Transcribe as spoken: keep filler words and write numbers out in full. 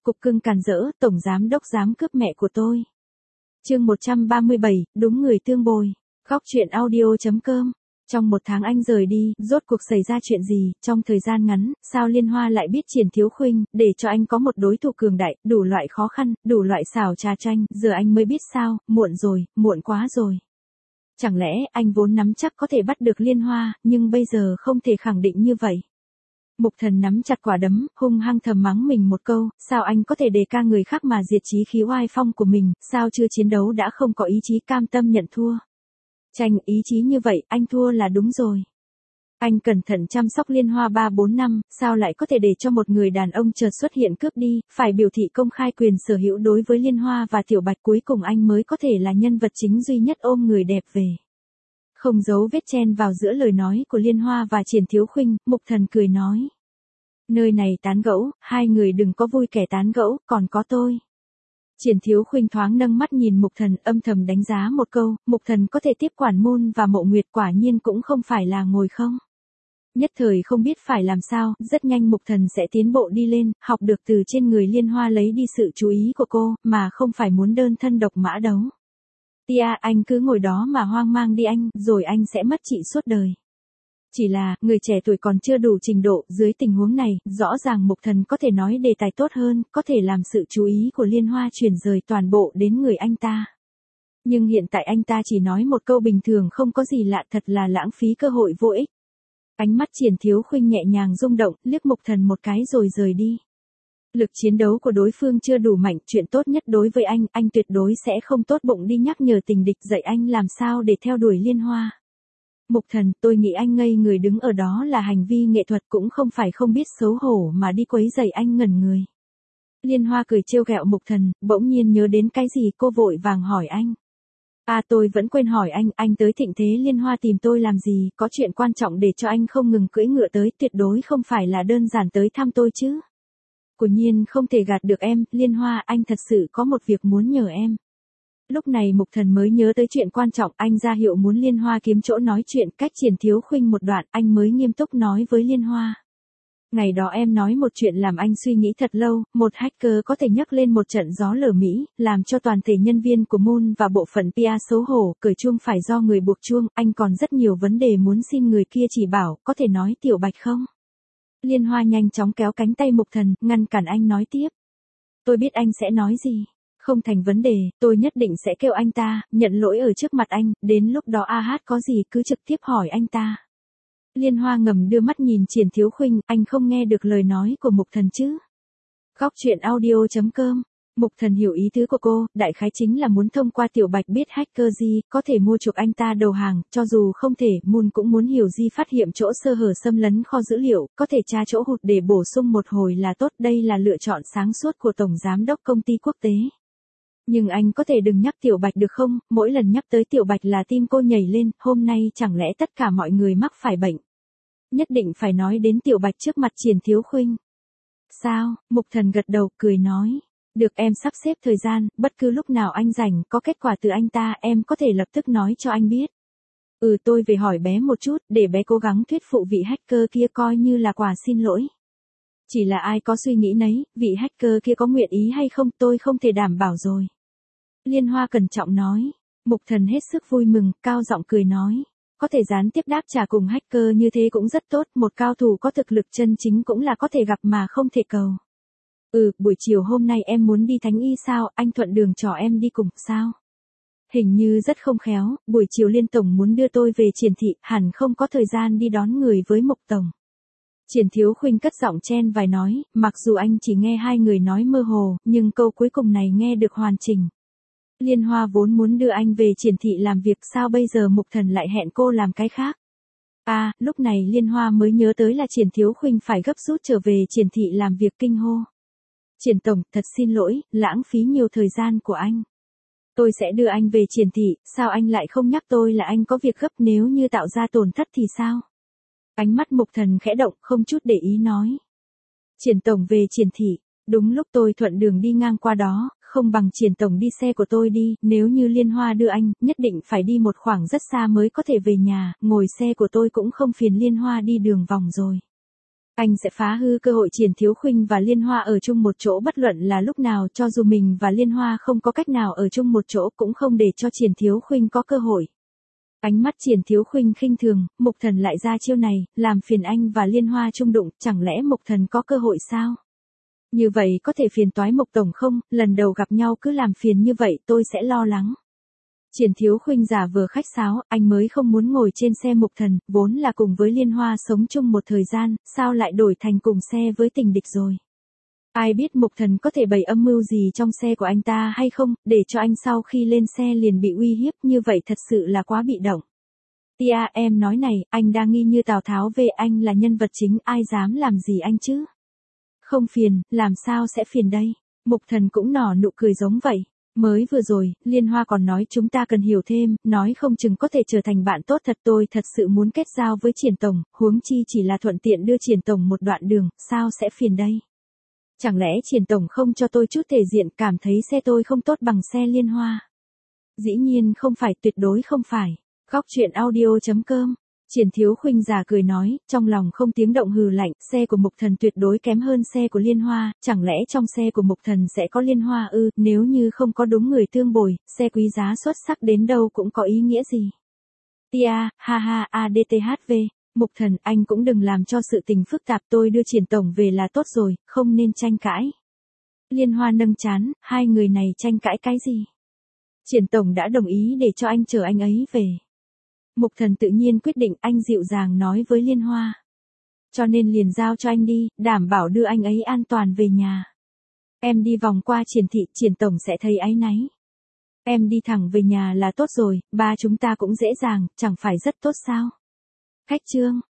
cục cưng càn rỡ, tổng giám đốc dám cướp mẹ của tôi. Chương một trăm ba mươi bảy, đúng người tương bồi. Góc truyện audio chấm com. Trong một tháng anh rời đi, rốt cuộc xảy ra chuyện gì, trong thời gian ngắn, sao Liên Hoa lại biết Triển Thiếu Khuynh, để cho anh có một đối thủ cường đại, đủ loại khó khăn, đủ loại xảo trá tranh, giờ anh mới biết sao, muộn rồi, muộn quá rồi. Chẳng lẽ anh vốn nắm chắc có thể bắt được Liên Hoa, nhưng bây giờ không thể khẳng định như vậy. Mục Thần nắm chặt quả đấm, hung hăng thầm mắng mình một câu, sao anh có thể đề ca người khác mà diệt chí khí oai phong của mình, sao chưa chiến đấu đã không có ý chí cam tâm nhận thua. Tranh ý chí như vậy, anh thua là đúng rồi. Anh cẩn thận chăm sóc Liên Hoa ba bốn năm, sao lại có thể để cho một người đàn ông chợt xuất hiện cướp đi, phải biểu thị công khai quyền sở hữu đối với Liên Hoa và Tiểu Bạch, cuối cùng anh mới có thể là nhân vật chính duy nhất ôm người đẹp về. Không giấu vết chen vào giữa lời nói của Liên Hoa và Triển Thiếu Khuynh, Mục Thần cười nói. Nơi này tán gẫu, hai người đừng có vui kẻ tán gẫu, còn có tôi. Triển Thiếu Khuynh thoáng nâng mắt nhìn Mục Thần, âm thầm đánh giá một câu, Mục Thần có thể tiếp quản môn và Mộ Nguyệt, quả nhiên cũng không phải là ngồi không. Nhất thời không biết phải làm sao, rất nhanh Mục Thần sẽ tiến bộ đi lên, học được từ trên người Liên Hoa lấy đi sự chú ý của cô, mà không phải muốn đơn thân độc mã đấu. Tia, anh cứ ngồi đó mà hoang mang đi anh, rồi anh sẽ mất chị suốt đời. Chỉ là, người trẻ tuổi còn chưa đủ trình độ, dưới tình huống này, rõ ràng Mục Thần có thể nói đề tài tốt hơn, có thể làm sự chú ý của Liên Hoa chuyển rời toàn bộ đến người anh ta. Nhưng hiện tại anh ta chỉ nói một câu bình thường không có gì lạ, thật là lãng phí cơ hội vô ích. Ánh mắt Triển Thiếu Khuynh nhẹ nhàng rung động, liếc Mục Thần một cái rồi rời đi. Lực chiến đấu của đối phương chưa đủ mạnh, chuyện tốt nhất đối với anh, anh tuyệt đối sẽ không tốt bụng đi nhắc nhở tình địch dạy anh làm sao để theo đuổi Liên Hoa. Mục Thần, tôi nghĩ anh ngây người đứng ở đó là hành vi nghệ thuật, cũng không phải không biết xấu hổ mà đi quấy rầy anh ngẩn người. Liên Hoa cười trêu ghẹo Mục Thần, bỗng nhiên nhớ đến cái gì, cô vội vàng hỏi anh. À tôi vẫn quên hỏi anh, anh tới Thịnh Thế Liên Hoa tìm tôi làm gì, có chuyện quan trọng để cho anh không ngừng cưỡi ngựa tới, tuyệt đối không phải là đơn giản tới thăm tôi chứ. Quả nhiên không thể gạt được em, Liên Hoa, anh thật sự có một việc muốn nhờ em. Lúc này Mục Thần mới nhớ tới chuyện quan trọng, anh ra hiệu muốn Liên Hoa kiếm chỗ nói chuyện, cách Triển Thiếu Khuynh một đoạn, anh mới nghiêm túc nói với Liên Hoa. Ngày đó em nói một chuyện làm anh suy nghĩ thật lâu, một hacker có thể nhấc lên một trận gió lở Mỹ, làm cho toàn thể nhân viên của môn và bộ phận pê e xấu hổ, cởi chuông phải do người buộc chuông, anh còn rất nhiều vấn đề muốn xin người kia chỉ bảo, có thể nói Tiểu Bạch không? Liên Hoa nhanh chóng kéo cánh tay Mục Thần, ngăn cản anh nói tiếp. Tôi biết anh sẽ nói gì. Không thành vấn đề, tôi nhất định sẽ kêu anh ta, nhận lỗi ở trước mặt anh, đến lúc đó a hát có gì cứ trực tiếp hỏi anh ta. Liên Hoa ngầm đưa mắt nhìn Triển Thiếu Khuynh, anh không nghe được lời nói của Mục Thần chứ. Góc truyện audio chấm com. Mục Thần hiểu ý tứ của cô, đại khái chính là muốn thông qua Tiểu Bạch biết hacker gì, có thể mua chuộc anh ta đầu hàng, cho dù không thể, Moon cũng muốn hiểu gì phát hiện chỗ sơ hở xâm lấn kho dữ liệu, có thể tra chỗ hụt để bổ sung một hồi là tốt, đây là lựa chọn sáng suốt của Tổng Giám đốc công ty quốc tế. Nhưng anh có thể đừng nhắc Tiểu Bạch được không, mỗi lần nhắc tới Tiểu Bạch là tim cô nhảy lên, hôm nay chẳng lẽ tất cả mọi người mắc phải bệnh. Nhất định phải nói đến Tiểu Bạch trước mặt Triển Thiếu Khuynh. Sao, Mục Thần gật đầu, cười nói. Được em sắp xếp thời gian, bất cứ lúc nào anh rảnh, có kết quả từ anh ta, em có thể lập tức nói cho anh biết. Ừ tôi về hỏi bé một chút, để bé cố gắng thuyết phục vị hacker kia coi như là quà xin lỗi. Chỉ là ai có suy nghĩ nấy, vị hacker kia có nguyện ý hay không tôi không thể đảm bảo rồi. Liên Hoa cẩn trọng nói. Mục Thần hết sức vui mừng, cao giọng cười nói. Có thể gián tiếp đáp trả cùng hacker như thế cũng rất tốt, một cao thủ có thực lực chân chính cũng là có thể gặp mà không thể cầu. Ừ, buổi chiều hôm nay em muốn đi Thánh Y sao, anh thuận đường trò em đi cùng, sao? Hình như rất không khéo, buổi chiều Liên Tổng muốn đưa tôi về Triển thị, hẳn không có thời gian đi đón người với Mục Tổng. Triển Thiếu Khuynh cất giọng chen vài nói, mặc dù anh chỉ nghe hai người nói mơ hồ, nhưng câu cuối cùng này nghe được hoàn chỉnh. Liên Hoa vốn muốn đưa anh về Triển thị làm việc, sao bây giờ Mục Thần lại hẹn cô làm cái khác? À, lúc này Liên Hoa mới nhớ tới là Triển Thiếu Khuynh phải gấp rút trở về Triển thị làm việc, kinh hô. Triển Tổng, thật xin lỗi, lãng phí nhiều thời gian của anh. Tôi sẽ đưa anh về Triển thị, sao anh lại không nhắc tôi là anh có việc gấp, nếu như tạo ra tổn thất thì sao? Ánh mắt Mục Thần khẽ động, không chút để ý nói. Triển Tổng về Triển thị, đúng lúc tôi thuận đường đi ngang qua đó, không bằng Triển Tổng đi xe của tôi đi, nếu như Liên Hoa đưa anh, nhất định phải đi một khoảng rất xa mới có thể về nhà, ngồi xe của tôi cũng không phiền Liên Hoa đi đường vòng rồi. Anh sẽ phá hư cơ hội Triển Thiếu Khuynh và Liên Hoa ở chung một chỗ bất luận là lúc nào, cho dù mình và Liên Hoa không có cách nào ở chung một chỗ cũng không để cho Triển Thiếu Khuynh có cơ hội. Ánh mắt Triển Thiếu Khuynh khinh thường, Mục Thần lại ra chiêu này, làm phiền anh và Liên Hoa chung đụng, chẳng lẽ Mục Thần có cơ hội sao? Như vậy có thể phiền toái Mục tổng không, lần đầu gặp nhau cứ làm phiền như vậy tôi sẽ lo lắng. Triển Thiếu Khuynh giả vờ khách sáo, anh mới không muốn ngồi trên xe Mục Thần, vốn là cùng với Liên Hoa sống chung một thời gian, sao lại đổi thành cùng xe với tình địch rồi. Ai biết Mục Thần có thể bày âm mưu gì trong xe của anh ta hay không, để cho anh sau khi lên xe liền bị uy hiếp, như vậy thật sự là quá bị động. Tia, em nói này, anh đang nghi như Tào Tháo về anh là nhân vật chính, ai dám làm gì anh chứ? Không phiền, làm sao sẽ phiền đây? Mục Thần cũng nở nụ cười giống vậy. Mới vừa rồi, Liên Hoa còn nói chúng ta cần hiểu thêm, nói không chừng có thể trở thành bạn tốt thật, tôi thật sự muốn kết giao với Triển tổng, huống chi chỉ là thuận tiện đưa Triển tổng một đoạn đường, sao sẽ phiền đây? Chẳng lẽ Triển tổng không cho tôi chút thể diện, cảm thấy xe tôi không tốt bằng xe Liên Hoa? Dĩ nhiên không phải, tuyệt đối không phải. Góc truyện audio chấm com. Triển Thiếu Khuynh giả cười nói, trong lòng không tiếng động hừ lạnh, xe của Mục Thần tuyệt đối kém hơn xe của Liên Hoa, chẳng lẽ trong xe của Mục Thần sẽ có Liên Hoa ư, nếu như không có đúng người tương bồi, xe quý giá xuất sắc đến đâu cũng có ý nghĩa gì. Tia, ha ha, adthv, Mục Thần, anh cũng đừng làm cho sự tình phức tạp, tôi đưa Triển tổng về là tốt rồi, không nên tranh cãi. Liên Hoa nâng trán, hai người này tranh cãi cái gì? Triển tổng đã đồng ý để cho anh chở anh ấy về. Mục Thần tự nhiên quyết định, anh dịu dàng nói với Liên Hoa. Cho nên liền giao cho anh đi, đảm bảo đưa anh ấy an toàn về nhà. Em đi vòng qua Triển thị, Triển tổng sẽ thấy áy náy. Em đi thẳng về nhà là tốt rồi, ba chúng ta cũng dễ dàng, chẳng phải rất tốt sao? Khách trương.